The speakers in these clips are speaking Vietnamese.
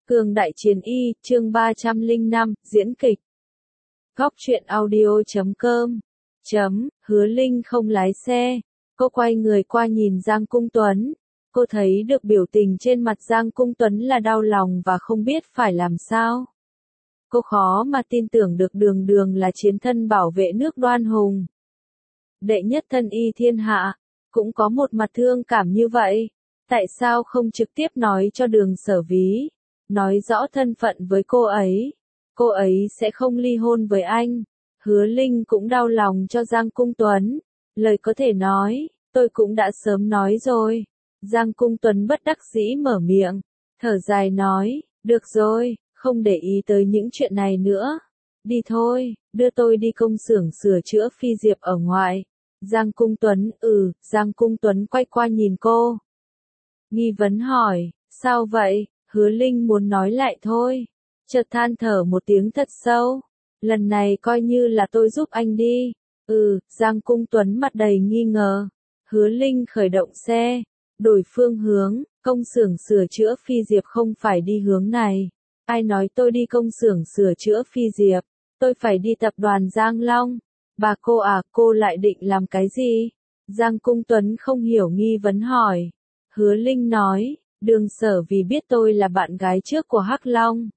Cường Đại Chiến Y, chương 305, diễn kịch. Góc truyện audio.com. Hứa Linh không lái xe. Cô quay người qua nhìn Giang Cung Tuấn. Cô thấy được biểu tình trên mặt Giang Cung Tuấn là đau lòng và không biết phải làm sao. Cô khó mà tin tưởng được Đường Đường là chiến thân bảo vệ nước Đoan Hùng. Đệ nhất thân y thiên hạ, cũng có một mặt thương cảm như vậy. Tại sao không trực tiếp nói cho Đường Sở Ví, nói rõ thân phận với cô ấy sẽ không ly hôn với anh. Hứa Linh cũng đau lòng cho Giang Cung Tuấn, lời có thể nói, tôi cũng đã sớm nói rồi. Giang Cung Tuấn bất đắc dĩ mở miệng, thở dài nói, được rồi, không để ý tới những chuyện này nữa. Đi thôi, đưa tôi đi công xưởng sửa chữa Phi Diệp ở ngoại. Giang Cung Tuấn, Giang Cung Tuấn quay qua nhìn cô. Nghi vấn hỏi, sao vậy? Hứa Linh muốn nói lại thôi. Chợt than thở một tiếng thật sâu. Lần này coi như là tôi giúp anh đi. Giang Cung Tuấn mặt đầy nghi ngờ. Hứa Linh khởi động xe, đổi phương hướng, công xưởng sửa chữa Phi Diệp không phải đi hướng này. Ai nói tôi đi công xưởng sửa chữa Phi Diệp? Tôi phải đi tập đoàn Giang Long. Bà cô à, cô lại định làm cái gì? Giang Cung Tuấn không hiểu nghi vấn hỏi. Hứa Linh nói, Đường Sở Vì biết tôi là bạn gái trước của Hắc Long.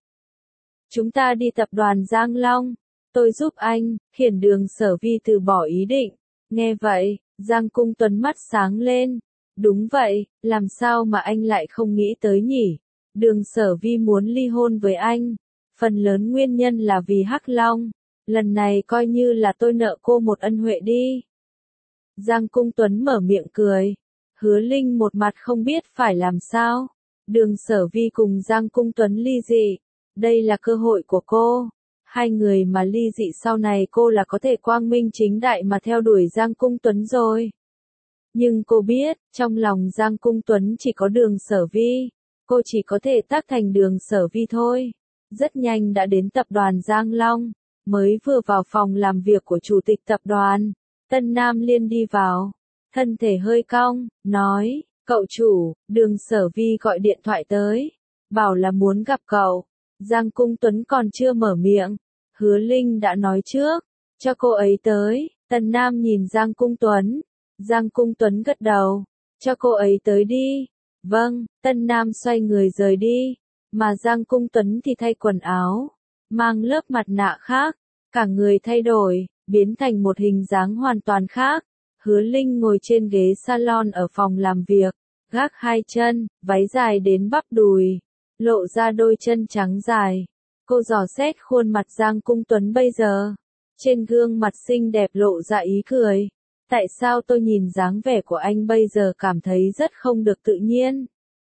Chúng ta đi tập đoàn Giang Long. Tôi giúp anh, khiển Đường Sở Vi từ bỏ ý định. Nghe vậy, Giang Cung Tuấn mắt sáng lên. Đúng vậy, làm sao mà anh lại không nghĩ tới nhỉ? Đường Sở Vi muốn ly hôn với anh. Phần lớn nguyên nhân là vì Hắc Long. Lần này coi như là tôi nợ cô một ân huệ đi. Giang Cung Tuấn mở miệng cười. Hứa Linh một mặt không biết phải làm sao. Đường Sở Vi cùng Giang Cung Tuấn ly dị. Đây là cơ hội của cô. Hai người mà ly dị sau này cô là có thể quang minh chính đại mà theo đuổi Giang Cung Tuấn rồi. Nhưng cô biết, trong lòng Giang Cung Tuấn chỉ có Đường Sở Vi. Cô chỉ có thể tác thành Đường Sở Vi thôi. Rất nhanh đã đến tập đoàn Giang Long. Mới vừa vào phòng làm việc của chủ tịch tập đoàn, Tân Nam Liên đi vào. Thân thể hơi cong, nói, cậu chủ, Đường Sở Vi gọi điện thoại tới. Bảo là muốn gặp cậu. Giang Cung Tuấn còn chưa mở miệng. Hứa Linh đã nói trước, cho cô ấy tới. Tân Nam nhìn Giang Cung Tuấn. Giang Cung Tuấn gật đầu, cho cô ấy tới đi. Vâng, Tân Nam xoay người rời đi. Mà Giang Cung Tuấn thì thay quần áo, mang lớp mặt nạ khác. Cả người thay đổi, biến thành một hình dáng hoàn toàn khác. Hứa Linh ngồi trên ghế salon ở phòng làm việc, gác hai chân, váy dài đến bắp đùi, lộ ra đôi chân trắng dài. Cô dò xét khuôn mặt Giang Cung Tuấn bây giờ. Trên gương mặt xinh đẹp lộ ra ý cười. Tại sao tôi nhìn dáng vẻ của anh bây giờ cảm thấy rất không được tự nhiên?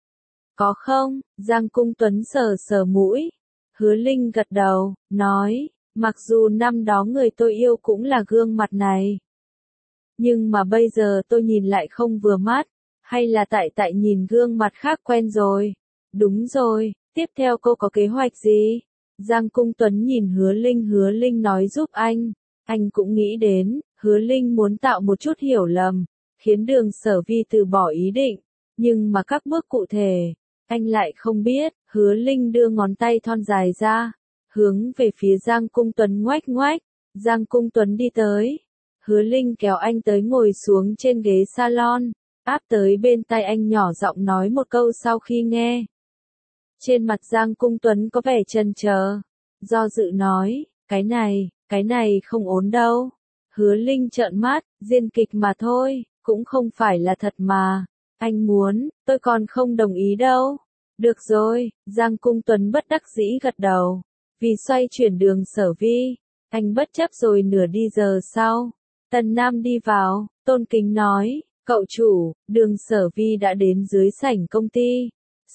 Có không? Giang Cung Tuấn sờ sờ mũi. Hứa Linh gật đầu, nói, mặc dù năm đó người tôi yêu cũng là gương mặt này. Nhưng mà bây giờ tôi nhìn lại không vừa mắt. Hay là tại nhìn gương mặt khác quen rồi? Đúng rồi, tiếp theo cô có kế hoạch gì? Giang Cung Tuấn nhìn Hứa Linh nói giúp anh. Anh cũng nghĩ đến, Hứa Linh muốn tạo một chút hiểu lầm, khiến Đường Sở Vi từ bỏ ý định. Nhưng mà các bước cụ thể, anh lại không biết. Hứa Linh đưa ngón tay thon dài ra, hướng về phía Giang Cung Tuấn ngoách ngoách. Giang Cung Tuấn đi tới. Hứa Linh kéo anh tới ngồi xuống trên ghế salon, áp tới bên tai anh nhỏ giọng nói một câu sau khi nghe. Trên mặt Giang Cung Tuấn có vẻ chần chờ, do dự nói, cái này không ổn đâu. Hứa Linh trợn mắt, diễn kịch mà thôi, cũng không phải là thật mà. Anh muốn, tôi còn không đồng ý đâu. Được rồi, Giang Cung Tuấn bất đắc dĩ gật đầu. Vì xoay chuyển Đường Sở Vi, anh bất chấp rồi. Nửa đi giờ sau, Tần Nam đi vào, tôn kính nói, cậu chủ, Đường Sở Vi đã đến dưới sảnh công ty.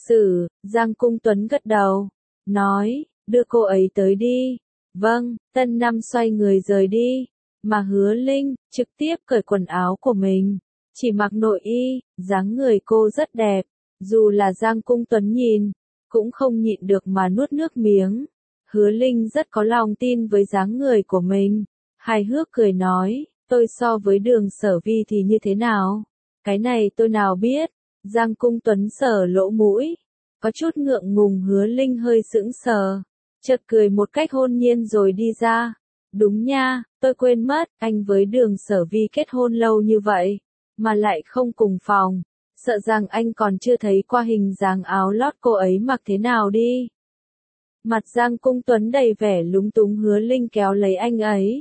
Giang Cung Tuấn gật đầu, nói, đưa cô ấy tới đi. Vâng, Tân Nam xoay người rời đi. Mà Hứa Linh, trực tiếp cởi quần áo của mình. Chỉ mặc nội y, dáng người cô rất đẹp. Dù là Giang Cung Tuấn nhìn, cũng không nhịn được mà nuốt nước miếng. Hứa Linh rất có lòng tin với dáng người của mình. Hài hước cười nói, tôi so với Đường Sở Vi thì như thế nào? Cái này tôi nào biết. Giang Cung Tuấn sờ lỗ mũi. Có chút ngượng ngùng Hứa Linh hơi sững sờ, chợt cười một cách hôn nhiên rồi đi ra. Đúng nha, tôi quên mất, anh với Đường Sở Vi kết hôn lâu như vậy, mà lại không cùng phòng. Sợ rằng anh còn chưa thấy qua hình dáng áo lót cô ấy mặc thế nào đi. Mặt Giang Cung Tuấn đầy vẻ lúng túng Hứa Linh kéo lấy anh ấy.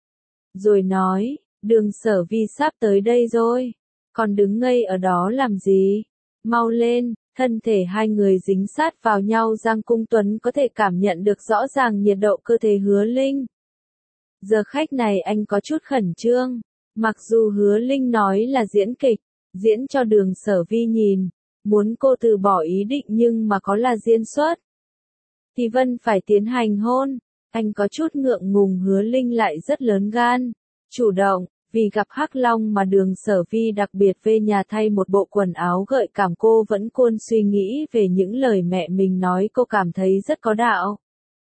Rồi nói, Đường Sở Vi sắp tới đây rồi. Còn đứng ngây ở đó làm gì? Mau lên, thân thể hai người dính sát vào nhau Giang Cung Tuấn có thể cảm nhận được rõ ràng nhiệt độ cơ thể Hứa Linh. Giờ khách này anh có chút khẩn trương. Mặc dù Hứa Linh nói là diễn kịch, diễn cho Đường Sở Vi nhìn, muốn cô từ bỏ ý định nhưng mà có là diễn xuất thì Vân phải tiến hành hôn. Anh có chút ngượng ngùng Hứa Linh lại rất lớn gan, chủ động, vì gặp Hắc Long mà Đường Sở Vi đặc biệt về nhà thay một bộ quần áo gợi cảm cô vẫn cuốn suy nghĩ về những lời mẹ mình nói cô cảm thấy rất có đạo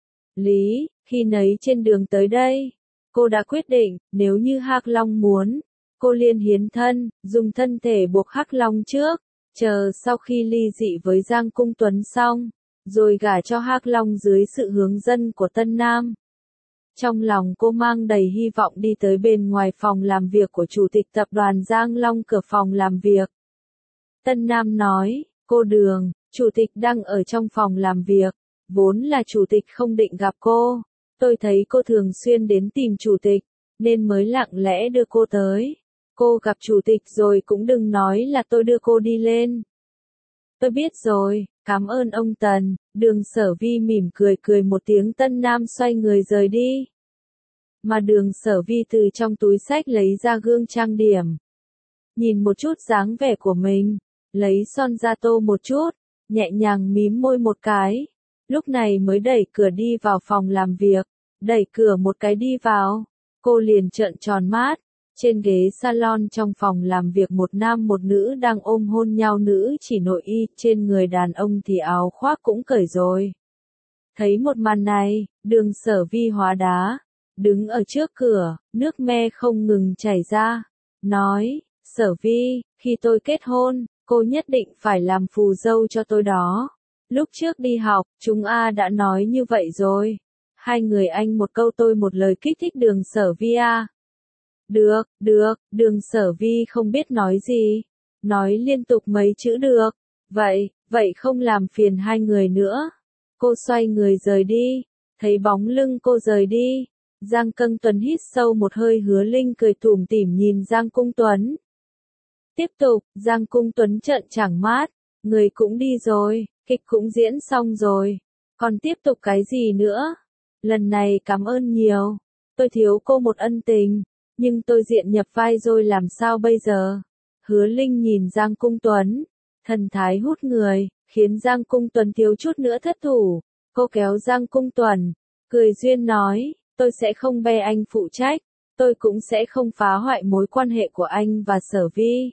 lý, khi nấy trên đường tới đây, cô đã quyết định, nếu như Hắc Long muốn, cô liền hiến thân, dùng thân thể buộc Hắc Long trước, chờ sau khi ly dị với Giang Cung Tuấn xong, rồi gả cho Hắc Long dưới sự hướng dẫn của Tân Nam. Trong lòng cô mang đầy hy vọng đi tới bên ngoài phòng làm việc của Chủ tịch tập đoàn Giang Long cửa phòng làm việc. Tân Nam nói, cô Đường, Chủ tịch đang ở trong phòng làm việc, vốn là Chủ tịch không định gặp cô. Tôi thấy cô thường xuyên đến tìm Chủ tịch, nên mới lặng lẽ đưa cô tới. Cô gặp Chủ tịch rồi cũng đừng nói là tôi đưa cô đi lên. Tôi biết rồi, cảm ơn ông Tần. Đường Sở Vi mỉm cười một tiếng. Tân Nam xoay người rời đi. Mà Đường Sở Vi từ trong túi xách lấy ra gương trang điểm. Nhìn một chút dáng vẻ của mình, lấy son ra tô một chút, nhẹ nhàng mím môi một cái. Lúc này mới đẩy cửa đi vào phòng làm việc. Đẩy cửa một cái đi vào, cô liền trợn tròn mắt. Trên ghế salon trong phòng làm việc một nam một nữ đang ôm hôn nhau, nữ chỉ nội y, trên người đàn ông thì áo khoác cũng cởi rồi. Thấy một màn này, Đường Sở Vi hóa đá, đứng ở trước cửa, nước me không ngừng chảy ra, nói, Sở Vi, khi tôi kết hôn, cô nhất định phải làm phù dâu cho tôi đó. Lúc trước đi học, chúng đã nói như vậy rồi. Hai người anh một câu tôi một lời kích thích Đường Sở Vi à. Được, Đường Sở Vi không biết nói gì. Nói liên tục mấy chữ được. Vậy không làm phiền hai người nữa. Cô xoay người rời đi. Thấy bóng lưng cô rời đi. Giang Căng Tuấn hít sâu một hơi. Hứa Linh cười tủm tỉm nhìn Giang Cung Tuấn. Tiếp tục, Giang Cung Tuấn trợn trắng mắt. Người cũng đi rồi, kịch cũng diễn xong rồi. Còn tiếp tục cái gì nữa? Lần này cảm ơn nhiều. Tôi thiếu cô một ân tình. Nhưng tôi diện nhập vai rồi làm sao bây giờ? Hứa Linh nhìn Giang Cung Tuấn, thần thái hút người, khiến Giang Cung Tuấn thiếu chút nữa thất thủ. Cô kéo Giang Cung Tuấn, cười duyên nói, tôi sẽ không bê anh phụ trách, tôi cũng sẽ không phá hoại mối quan hệ của anh và Sở Vi.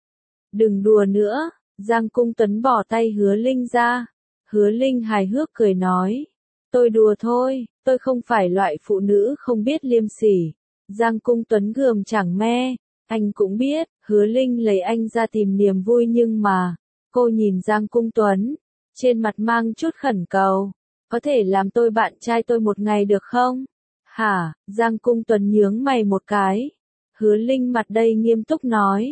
Đừng đùa nữa, Giang Cung Tuấn bỏ tay Hứa Linh ra. Hứa Linh hài hước cười nói, tôi đùa thôi, tôi không phải loại phụ nữ không biết liêm sỉ. Giang Cung Tuấn gườm chẳng me, anh cũng biết, Hứa Linh lấy anh ra tìm niềm vui nhưng mà, cô nhìn Giang Cung Tuấn, trên mặt mang chút khẩn cầu, có thể làm tôi bạn trai tôi một ngày được không? Hả? Giang Cung Tuấn nhướng mày một cái. Hứa Linh mặt đầy nghiêm túc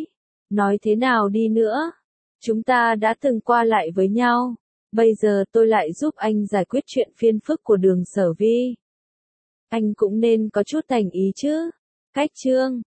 nói thế nào đi nữa? Chúng ta đã từng qua lại với nhau, bây giờ tôi lại giúp anh giải quyết chuyện phiền phức của Đường Sở Vi. Anh cũng nên có chút thành ý chứ. Cách chương